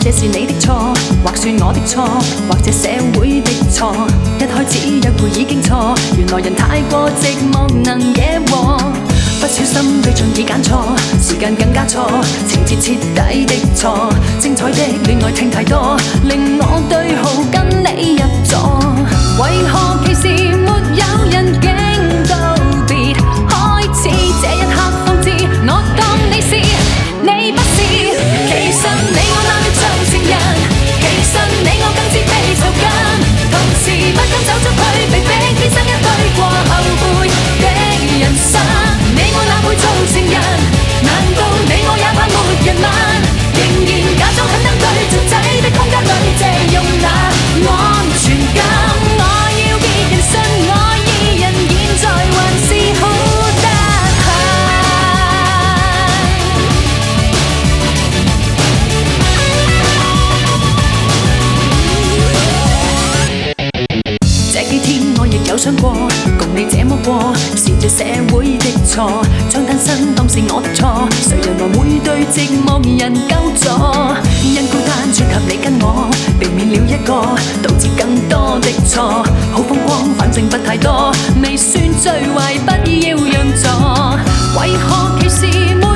這是你的錯，或算我的錯，或者社會的錯。一開始約會已經錯，原來人太過寂寞能惹禍。不小心對象已揀錯，時間更加錯，情節徹底的錯。精彩的戀愛聽太多，令我對號跟你入座。為何其時沒有人警告？別開始這一刻方知，我當你是，你不是。其實你我哪裏做情人？其實你我更似被囚禁，同時不敢走出去，被逼天生一對過後悔的人生。你我哪會做情人？難道你我也怕沒人問？仍然假裝很登對盡仔的空間裏借用那安全感。我要別人信我依人，現在還是好得這幾天我亦有想過，共你這麼過，是這社會的錯，將單身當是我的錯，誰人來會對寂寞人救助？因孤單撮合你跟我，避免了一個，導致更多的錯。好風光，反正不太多，未算最壞，不要讓座。為何其時沒